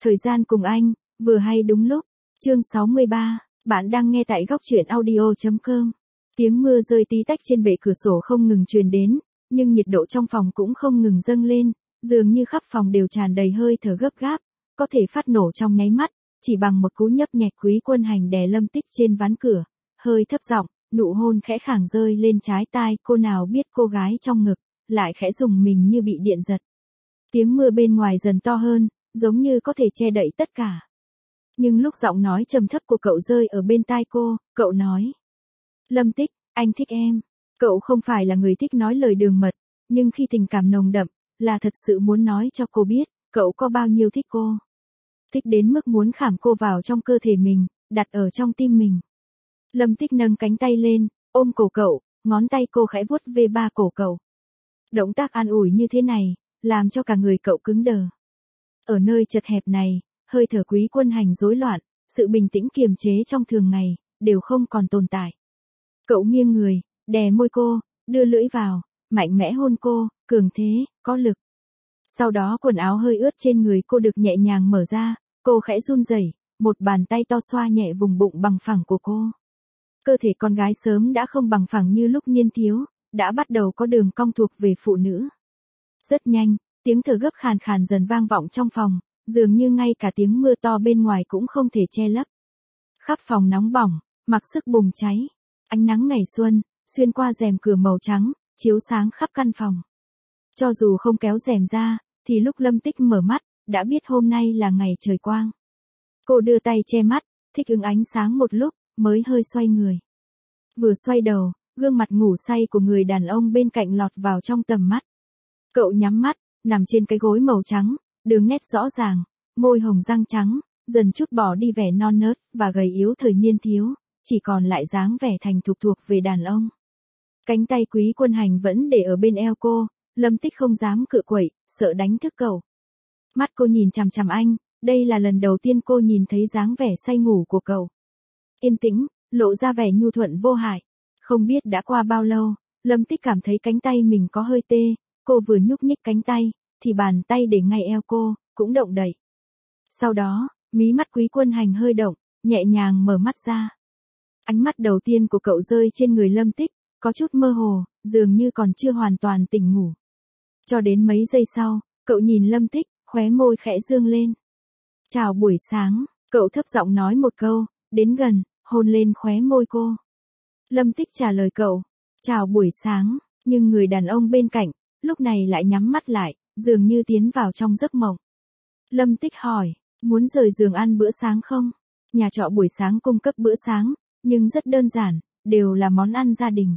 Thời gian cùng anh, vừa hay đúng lúc. Chương 63, bạn đang nghe tại góc truyện audio.com. Tiếng mưa rơi tí tách trên bệ cửa sổ không ngừng truyền đến, nhưng nhiệt độ trong phòng cũng không ngừng dâng lên, dường như khắp phòng đều tràn đầy hơi thở gấp gáp, có thể phát nổ trong nháy mắt, chỉ bằng một cú nhấp nhẹ. Quý Quân Hành đè Lâm Tích trên ván cửa, hơi thấp giọng, nụ hôn khẽ khàng rơi lên trái tai. Cô nào biết cô gái trong ngực lại khẽ rùng mình như bị điện giật. Tiếng mưa bên ngoài dần to hơn, giống như có thể che đậy tất cả. Nhưng lúc giọng nói trầm thấp của cậu rơi ở bên tai cô, cậu nói: Lâm Tích, anh thích em. Cậu không phải là người thích nói lời đường mật, nhưng khi tình cảm nồng đậm, là thật sự muốn nói cho cô biết, cậu có bao nhiêu thích cô. Thích đến mức muốn khảm cô vào trong cơ thể mình, đặt ở trong tim mình. Lâm Tích nâng cánh tay lên, ôm cổ cậu, ngón tay cô khẽ vuốt về ba cổ cậu. Động tác an ủi như thế này, làm cho cả người cậu cứng đờ. Ở nơi chật hẹp này, hơi thở Quý Quân Hành rối loạn, sự bình tĩnh kiềm chế trong thường ngày, đều không còn tồn tại. Cậu nghiêng người, đè môi cô, đưa lưỡi vào, mạnh mẽ hôn cô, cường thế, có lực. Sau đó quần áo hơi ướt trên người cô được nhẹ nhàng mở ra, cô khẽ run rẩy, một bàn tay to xoa nhẹ vùng bụng bằng phẳng của cô. Cơ thể con gái sớm đã không bằng phẳng như lúc niên thiếu, đã bắt đầu có đường cong thuộc về phụ nữ. Rất nhanh, tiếng thở gấp khàn khàn dần vang vọng trong phòng, dường như ngay cả tiếng mưa to bên ngoài cũng không thể che lấp. Khắp phòng nóng bỏng, mặc sức bùng cháy. Ánh nắng ngày xuân, xuyên qua rèm cửa màu trắng, chiếu sáng khắp căn phòng. Cho dù không kéo rèm ra, thì lúc Lâm Tích mở mắt, đã biết hôm nay là ngày trời quang. Cô đưa tay che mắt, thích ứng ánh sáng một lúc, mới hơi xoay người. Vừa xoay đầu, gương mặt ngủ say của người đàn ông bên cạnh lọt vào trong tầm mắt. Cậu nhắm mắt, nằm trên cái gối màu trắng, đường nét rõ ràng, môi hồng răng trắng, dần chút bỏ đi vẻ non nớt và gầy yếu thời niên thiếu, chỉ còn lại dáng vẻ thành thục thuộc về đàn ông. Cánh tay Quý Quân Hành vẫn để ở bên eo cô, Lâm Tích không dám cự quậy, sợ đánh thức cậu. Mắt cô nhìn chằm chằm anh, đây là lần đầu tiên cô nhìn thấy dáng vẻ say ngủ của cậu. Yên tĩnh, lộ ra vẻ nhu thuận vô hại. Không biết đã qua bao lâu, Lâm Tích cảm thấy cánh tay mình có hơi tê, cô vừa nhúc nhích cánh tay, thì bàn tay để ngay eo cô, cũng động đậy. Sau đó, mí mắt Quý Quân Hành hơi động, nhẹ nhàng mở mắt ra. Ánh mắt đầu tiên của cậu rơi trên người Lâm Tích, có chút mơ hồ, dường như còn chưa hoàn toàn tỉnh ngủ. Cho đến mấy giây sau, cậu nhìn Lâm Tích, khóe môi khẽ dương lên. Chào buổi sáng, cậu thấp giọng nói một câu, đến gần, hôn lên khóe môi cô. Lâm Tích trả lời cậu, chào buổi sáng, nhưng người đàn ông bên cạnh, lúc này lại nhắm mắt lại, dường như tiến vào trong giấc mộng. Lâm Tích hỏi, muốn rời giường ăn bữa sáng không? Nhà trọ buổi sáng cung cấp bữa sáng, nhưng rất đơn giản, đều là món ăn gia đình.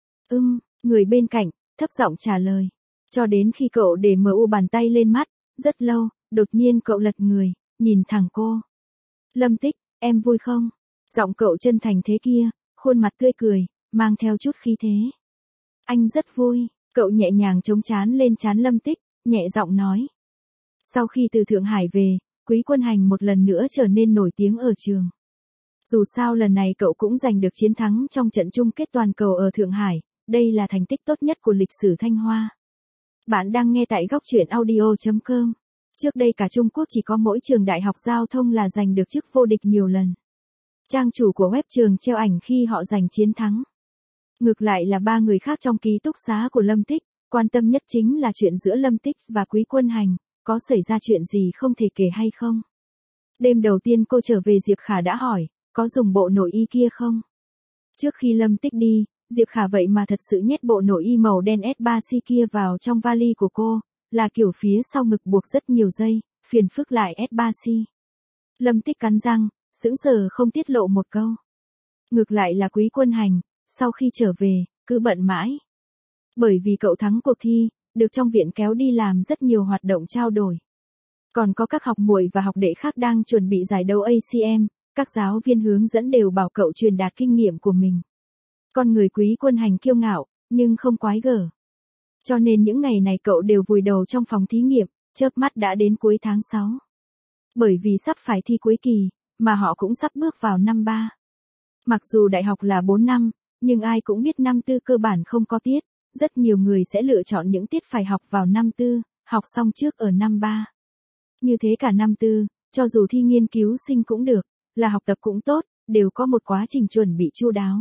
Người bên cạnh, thấp giọng trả lời. Cho đến khi cậu để MU bàn tay lên mắt, rất lâu, đột nhiên cậu lật người, nhìn thẳng cô. Lâm Tích, em vui không? Giọng cậu chân thành thế kia, khuôn mặt tươi cười, mang theo chút khí thế. Anh rất vui, cậu nhẹ nhàng chống trán lên trán Lâm Tích, nhẹ giọng nói. Sau khi từ Thượng Hải về, Quý Quân Hành một lần nữa trở nên nổi tiếng ở trường. Dù sao lần này cậu cũng giành được chiến thắng trong trận chung kết toàn cầu ở Thượng Hải, đây là thành tích tốt nhất của lịch sử Thanh Hoa. Bạn đang nghe tại góc truyện audio.com. Trước đây cả Trung Quốc chỉ có mỗi trường đại học giao thông là giành được chức vô địch nhiều lần. Trang chủ của web trường treo ảnh khi họ giành chiến thắng. Ngược lại là ba người khác trong ký túc xá của Lâm Tích, quan tâm nhất chính là chuyện giữa Lâm Tích và Quý Quân Hành, có xảy ra chuyện gì không thể kể hay không. Đêm đầu tiên cô trở về Diệp Khả đã hỏi, có dùng bộ nội y kia không? Trước khi Lâm Tích đi, Diệp Khả vậy mà thật sự nhét bộ nội y màu đen S3C kia vào trong vali của cô, là kiểu phía sau ngực buộc rất nhiều dây, phiền phức lại S3C. Lâm Tích cắn răng, sững sờ không tiết lộ một câu. Ngược lại là Quý Quân Hành, sau khi trở về, cứ bận mãi. Bởi vì cậu thắng cuộc thi, được trong viện kéo đi làm rất nhiều hoạt động trao đổi. Còn có các học muội và học đệ khác đang chuẩn bị giải đấu ACM, các giáo viên hướng dẫn đều bảo cậu truyền đạt kinh nghiệm của mình. Con người Quý Quân Hành kiêu ngạo, nhưng không quái gở. Cho nên những ngày này cậu đều vùi đầu trong phòng thí nghiệm, chớp mắt đã đến cuối tháng 6. Bởi vì sắp phải thi cuối kỳ, mà họ cũng sắp bước vào năm 3. Mặc dù đại học là 4 năm, nhưng ai cũng biết năm 4 cơ bản không có tiết, rất nhiều người sẽ lựa chọn những tiết phải học vào năm 4, học xong trước ở năm 3. Như thế cả năm 4, Cho dù thi nghiên cứu sinh cũng được, là học tập cũng tốt, đều có một quá trình chuẩn bị chu đáo.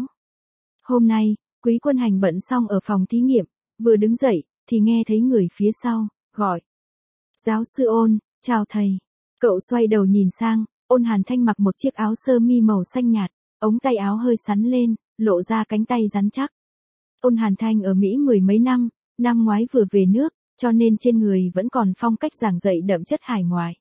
Hôm nay, Quý Quân Hành bận xong ở phòng thí nghiệm, vừa đứng dậy, thì nghe thấy người phía sau, gọi. Giáo sư Ôn, chào thầy. Cậu xoay đầu nhìn sang, Ôn Hàn Thanh mặc một chiếc áo sơ mi màu xanh nhạt, ống tay áo hơi sắn lên, lộ ra cánh tay rắn chắc. Ôn Hàn Thanh ở Mỹ mười mấy năm, năm ngoái vừa về nước, cho nên trên người vẫn còn phong cách giảng dạy đậm chất hải ngoại.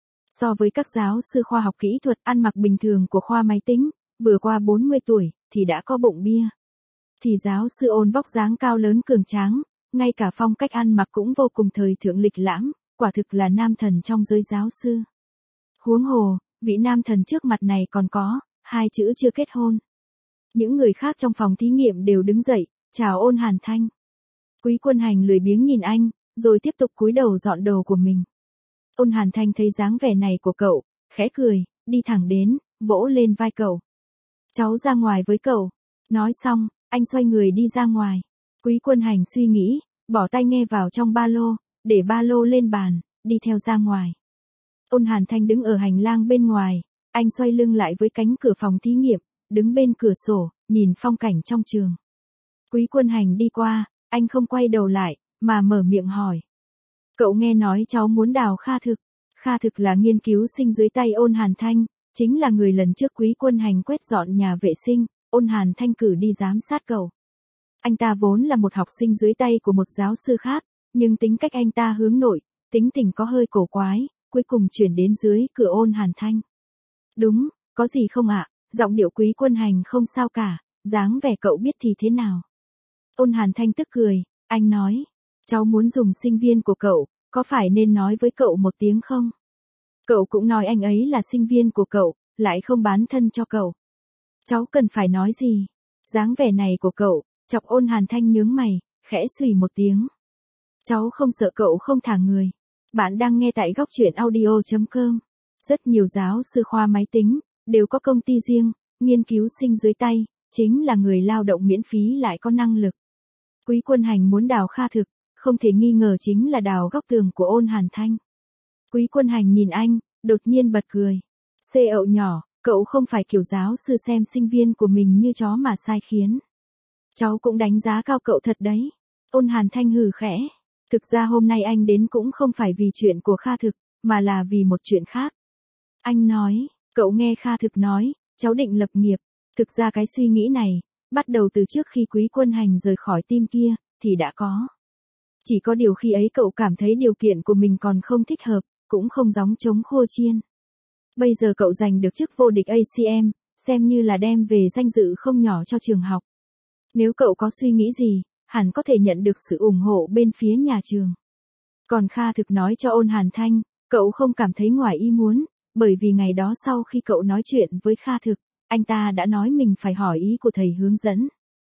So với các giáo sư khoa học kỹ thuật ăn mặc bình thường của khoa máy tính, vừa qua 40 tuổi, thì đã có bụng bia. Thì giáo sư Ôn vóc dáng cao lớn cường tráng, ngay cả phong cách ăn mặc cũng vô cùng thời thượng lịch lãm, quả thực là nam thần trong giới giáo sư. Huống hồ, vị nam thần trước mặt này còn có, hai chữ chưa kết hôn. Những người khác trong phòng thí nghiệm đều đứng dậy, chào Ôn Hàn Thanh. Quý Quân Hành lười biếng nhìn anh, rồi tiếp tục cúi đầu dọn đồ của mình. Ôn Hàn Thanh thấy dáng vẻ này của cậu, khẽ cười, đi thẳng đến, vỗ lên vai cậu. Cháu ra ngoài với cậu. Nói xong, anh xoay người đi ra ngoài. Quý Quân Hành suy nghĩ, bỏ tai nghe vào trong ba lô, để ba lô lên bàn, đi theo ra ngoài. Ôn Hàn Thanh đứng ở hành lang bên ngoài, anh xoay lưng lại với cánh cửa phòng thí nghiệm, đứng bên cửa sổ, nhìn phong cảnh trong trường. Quý Quân Hành đi qua, anh không quay đầu lại, mà mở miệng hỏi. Cậu nghe nói cháu muốn đào Kha Thực. Kha Thực là nghiên cứu sinh dưới tay Ôn Hàn Thanh, chính là người lần trước Quý Quân Hành quét dọn nhà vệ sinh, Ôn Hàn Thanh cử đi giám sát cậu. Anh ta vốn là một học sinh dưới tay của một giáo sư khác, nhưng tính cách anh ta hướng nội, tính tình có hơi cổ quái, cuối cùng chuyển đến dưới cửa Ôn Hàn Thanh. Đúng, có gì không ạ? Giọng điệu Quý Quân Hành không sao cả, dáng vẻ cậu biết thì thế nào? Ôn Hàn Thanh tức cười, anh nói, cháu muốn dùng sinh viên của cậu, có phải nên nói với cậu một tiếng không? Cậu cũng nói anh ấy là sinh viên của cậu, lại không bán thân cho cậu. Cháu cần phải nói gì? Dáng vẻ này của cậu, chọc Ôn Hàn Thanh nhướng mày, khẽ xùy một tiếng. Cháu không sợ cậu không thả người. Bạn đang nghe tại góc truyện audio.com. Rất nhiều giáo sư khoa máy tính, đều có công ty riêng, nghiên cứu sinh dưới tay, chính là người lao động miễn phí lại có năng lực. Quý Quân Hành muốn đào Kha Thực, không thể nghi ngờ chính là đào góc tường của Ôn Hàn Thanh. Quý Quân Hành nhìn anh, đột nhiên bật cười. Xê ậu nhỏ, cậu không phải kiểu giáo sư xem sinh viên của mình như chó mà sai khiến. Cháu cũng đánh giá cao cậu thật đấy. Ôn Hàn Thanh hừ khẽ. Thực ra hôm nay anh đến cũng không phải vì chuyện của Kha Thực, mà là vì một chuyện khác. Anh nói, cậu nghe Kha Thực nói, cháu định lập nghiệp. Thực ra cái suy nghĩ này, bắt đầu từ trước khi Quý Quân Hành rời khỏi team kia, thì đã có. Chỉ có điều khi ấy cậu cảm thấy điều kiện của mình còn không thích hợp, cũng không gióng trống khua chiên. Bây giờ cậu giành được chức vô địch ACM, xem như là đem về danh dự không nhỏ cho trường học. Nếu cậu có suy nghĩ gì, hẳn có thể nhận được sự ủng hộ bên phía nhà trường. Còn Kha Thực nói cho Ôn Hàn Thanh, cậu không cảm thấy ngoài ý muốn, bởi vì ngày đó sau khi cậu nói chuyện với Kha Thực, anh ta đã nói mình phải hỏi ý của thầy hướng dẫn.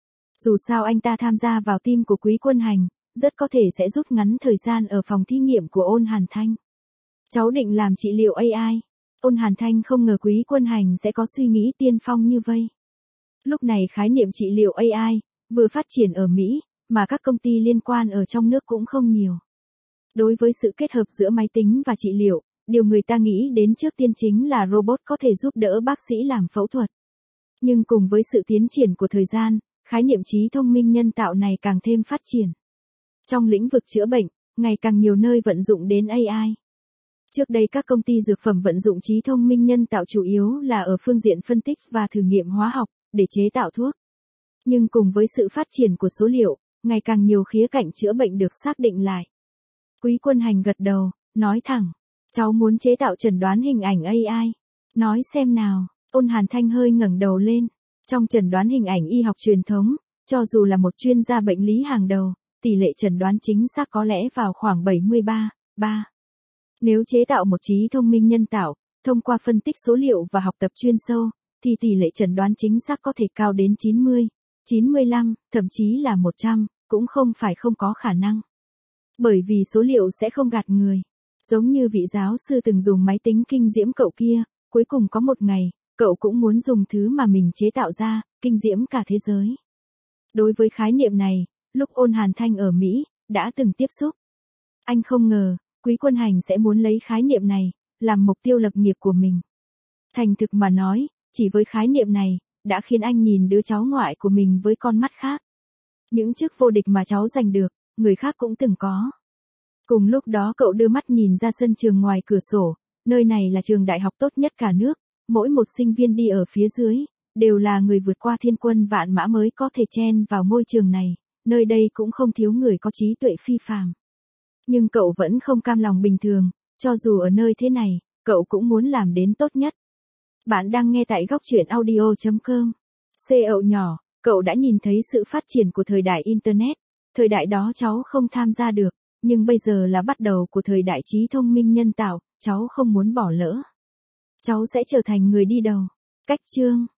Dù sao anh ta tham gia vào team của Quý Quân Hành, rất có thể sẽ rút ngắn thời gian ở phòng thí nghiệm của Ôn Hàn Thanh. Cháu định làm trị liệu AI. Ôn Hàn Thanh không ngờ Quý Quân Hành sẽ có suy nghĩ tiên phong như vây. Lúc này khái niệm trị liệu AI, vừa phát triển ở Mỹ, mà các công ty liên quan ở trong nước cũng không nhiều. Đối với sự kết hợp giữa máy tính và trị liệu, điều người ta nghĩ đến trước tiên chính là robot có thể giúp đỡ bác sĩ làm phẫu thuật. Nhưng cùng với sự tiến triển của thời gian, khái niệm trí thông minh nhân tạo này càng thêm phát triển. Trong lĩnh vực chữa bệnh, ngày càng nhiều nơi vận dụng đến AI. Trước đây các công ty dược phẩm vận dụng trí thông minh nhân tạo chủ yếu là ở phương diện phân tích và thử nghiệm hóa học, để chế tạo thuốc. Nhưng cùng với sự phát triển của số liệu, ngày càng nhiều khía cạnh chữa bệnh được xác định lại. Quý Quân Hành gật đầu, nói thẳng, cháu muốn chế tạo chẩn đoán hình ảnh AI. Nói xem nào. Ôn Hàn Thanh hơi ngẩng đầu lên. Trong chẩn đoán hình ảnh y học truyền thống, cho dù là một chuyên gia bệnh lý hàng đầu, tỷ lệ chẩn đoán chính xác có lẽ vào khoảng 73,3. Nếu chế tạo một trí thông minh nhân tạo, thông qua phân tích số liệu và học tập chuyên sâu, thì tỷ lệ chẩn đoán chính xác có thể cao đến 90, 95, thậm chí là 100, cũng không phải không có khả năng. Bởi vì số liệu sẽ không gạt người. Giống như vị giáo sư từng dùng máy tính kinh diễm cậu kia, cuối cùng có một ngày, cậu cũng muốn dùng thứ mà mình chế tạo ra, kinh diễm cả thế giới. Đối với khái niệm này, lúc Ôn Hàn Thanh ở Mỹ, đã từng tiếp xúc. Anh không ngờ, Quý Quân Hành sẽ muốn lấy khái niệm này, làm mục tiêu lập nghiệp của mình. Thành thực mà nói, chỉ với khái niệm này, đã khiến anh nhìn đứa cháu ngoại của mình với con mắt khác. Những chức vô địch mà cháu giành được, người khác cũng từng có. Cùng lúc đó cậu đưa mắt nhìn ra sân trường ngoài cửa sổ, nơi này là trường đại học tốt nhất cả nước, mỗi một sinh viên đi ở phía dưới, đều là người vượt qua thiên quân vạn mã mới có thể chen vào ngôi trường này, nơi đây cũng không thiếu người có trí tuệ phi phàm. Nhưng cậu vẫn không cam lòng bình thường, cho dù ở nơi thế này, cậu cũng muốn làm đến tốt nhất. Bạn đang nghe tại góc truyện audio.com. Cậu nhỏ, cậu đã nhìn thấy sự phát triển của thời đại Internet. Thời đại đó cháu không tham gia được, nhưng bây giờ là bắt đầu của thời đại trí thông minh nhân tạo, cháu không muốn bỏ lỡ. Cháu sẽ trở thành người đi đầu. Cách chương